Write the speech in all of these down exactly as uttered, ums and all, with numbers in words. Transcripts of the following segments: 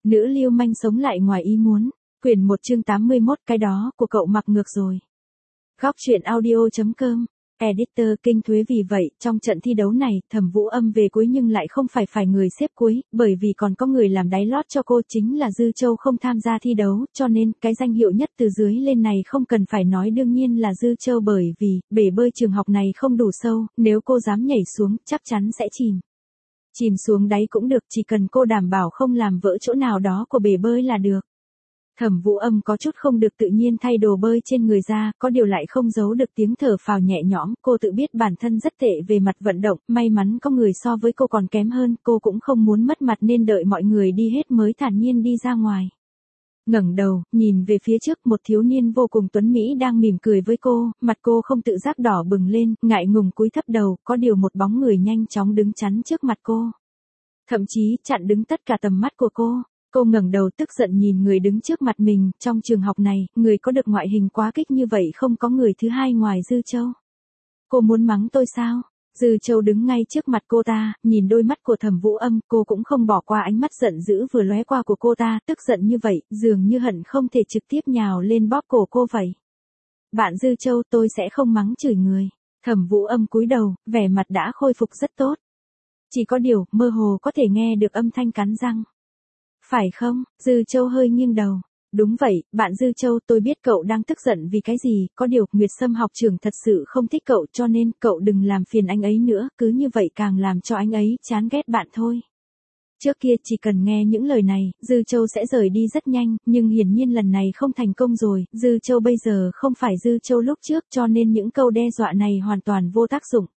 Nữ lưu manh sống lại ngoài ý muốn. Quyển một chương tám mươi mốt, cái đó của cậu mặc ngược rồi. Góc truyện audio chấm com. Editor Kinh Thuế. Vì vậy, trong trận thi đấu này, Thẩm Vũ Âm về cuối nhưng lại không phải phải người xếp cuối, bởi vì còn có người làm đáy lót cho cô, chính là Dư Châu không tham gia thi đấu, cho nên, cái danh hiệu nhất từ dưới lên này không cần phải nói đương nhiên là Dư Châu, bởi vì, bể bơi trường học này không đủ sâu, nếu cô dám nhảy xuống, chắc chắn sẽ chìm. Chìm xuống đáy cũng được, chỉ cần cô đảm bảo không làm vỡ chỗ nào đó của bể bơi là được. Thẩm Vũ Âm có chút không được tự nhiên thay đồ bơi trên người ra, có điều lại không giấu được tiếng thở phào nhẹ nhõm, cô tự biết bản thân rất tệ về mặt vận động, may mắn có người so với cô còn kém hơn, cô cũng không muốn mất mặt nên đợi mọi người đi hết mới thản nhiên đi ra ngoài. Ngẩng đầu, nhìn về phía trước, một thiếu niên vô cùng tuấn mỹ đang mỉm cười với cô, mặt cô không tự giác đỏ bừng lên, ngại ngùng cúi thấp đầu, có điều một bóng người nhanh chóng đứng chắn trước mặt cô. Thậm chí, chặn đứng tất cả tầm mắt của cô. Cô ngẩng đầu tức giận nhìn người đứng trước mặt mình, trong trường học này, người có được ngoại hình quá kích như vậy không có người thứ hai ngoài Dư Châu. Cô muốn mắng tôi sao? Dư Châu đứng ngay trước mặt cô ta, nhìn đôi mắt của Thẩm Vũ Âm, cô cũng không bỏ qua ánh mắt giận dữ vừa lóe qua của cô ta, tức giận như vậy, dường như hận không thể trực tiếp nhào lên bóp cổ cô vậy. Bạn Dư Châu, tôi sẽ không mắng chửi người. Thẩm Vũ Âm cúi đầu, vẻ mặt đã khôi phục rất tốt. Chỉ có điều, mơ hồ có thể nghe được âm thanh cắn răng. Phải không? Dư Châu hơi nghiêng đầu. Đúng vậy, bạn Dư Châu, tôi biết cậu đang tức giận vì cái gì, có điều, Nguyệt Sâm học trưởng thật sự không thích cậu cho nên, cậu đừng làm phiền anh ấy nữa, cứ như vậy càng làm cho anh ấy chán ghét bạn thôi. Trước kia chỉ cần nghe những lời này, Dư Châu sẽ rời đi rất nhanh, nhưng hiển nhiên lần này không thành công rồi, Dư Châu bây giờ không phải Dư Châu lúc trước cho nên những câu đe dọa này hoàn toàn vô tác dụng.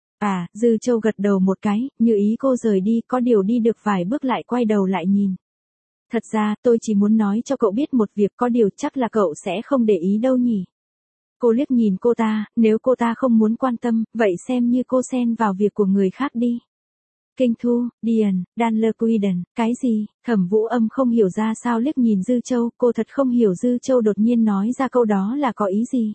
À, Dư Châu gật đầu một cái, như ý cô rời đi, có điều đi được vài bước lại quay đầu lại nhìn. Thật ra, tôi chỉ muốn nói cho cậu biết một việc, có điều chắc là cậu sẽ không để ý đâu nhỉ. Cô liếc nhìn cô ta, nếu cô ta không muốn quan tâm, vậy xem như cô xen vào việc của người khác đi. Kinh Thu, Điền, Danlerquiden, cái gì? Thẩm Vũ Âm không hiểu ra sao liếc nhìn Dư Châu, cô thật không hiểu Dư Châu đột nhiên nói ra câu đó là có ý gì.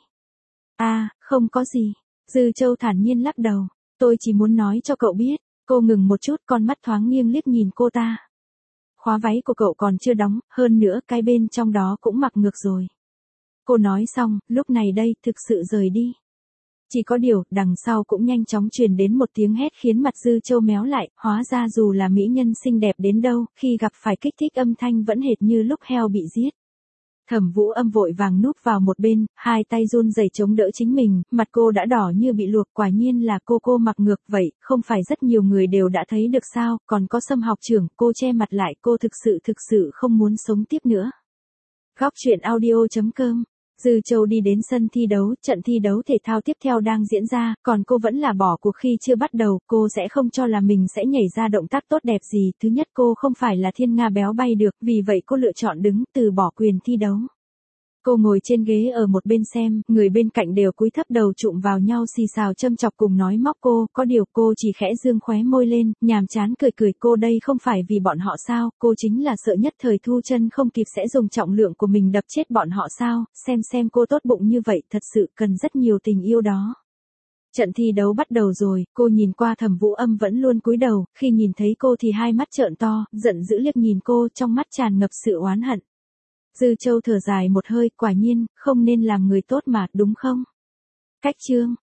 À, không có gì. Dư Châu thản nhiên lắc đầu, tôi chỉ muốn nói cho cậu biết. Cô ngừng một chút, con mắt thoáng nghiêng liếc nhìn cô ta. Khóa váy của cậu còn chưa đóng, hơn nữa cái bên trong đó cũng mặc ngược rồi. Cô nói xong, lúc này đây, thực sự rời đi. Chỉ có điều, đằng sau cũng nhanh chóng truyền đến một tiếng hét khiến mặt Dư Châu méo lại, hóa ra dù là mỹ nhân xinh đẹp đến đâu, khi gặp phải kích thích âm thanh vẫn hệt như lúc heo bị giết. Thẩm Vũ Âm vội vàng núp vào một bên, hai tay run rẩy chống đỡ chính mình, mặt cô đã đỏ như bị luộc, quả nhiên là cô cô mặc ngược vậy, không phải rất nhiều người đều đã thấy được sao, còn có Sâm học trưởng, cô che mặt lại, cô thực sự thực sự không muốn sống tiếp nữa. Góc truyện audio chấm com. Dư Châu đi đến sân thi đấu, trận thi đấu thể thao tiếp theo đang diễn ra, còn cô vẫn là bỏ cuộc khi chưa bắt đầu, cô sẽ không cho là mình sẽ nhảy ra động tác tốt đẹp gì, thứ nhất cô không phải là thiên nga béo bay được, vì vậy cô lựa chọn đứng, từ bỏ quyền thi đấu. Cô ngồi trên ghế ở một bên xem, người bên cạnh đều cúi thấp đầu chụm vào nhau xì xào châm chọc cùng nói móc cô, có điều cô chỉ khẽ dương khóe môi lên, nhàm chán cười cười, cô đây không phải vì bọn họ sao, cô chính là sợ nhất thời thu chân không kịp sẽ dùng trọng lượng của mình đập chết bọn họ sao, xem xem cô tốt bụng như vậy, thật sự cần rất nhiều tình yêu đó. Trận thi đấu bắt đầu rồi, cô nhìn qua Thẩm Vũ Âm vẫn luôn cúi đầu, khi nhìn thấy cô thì hai mắt trợn to, giận dữ liếc nhìn cô, trong mắt tràn ngập sự oán hận. Dư Châu thở dài một hơi, quả nhiên, không nên làm người tốt mà, đúng không? Cách chương.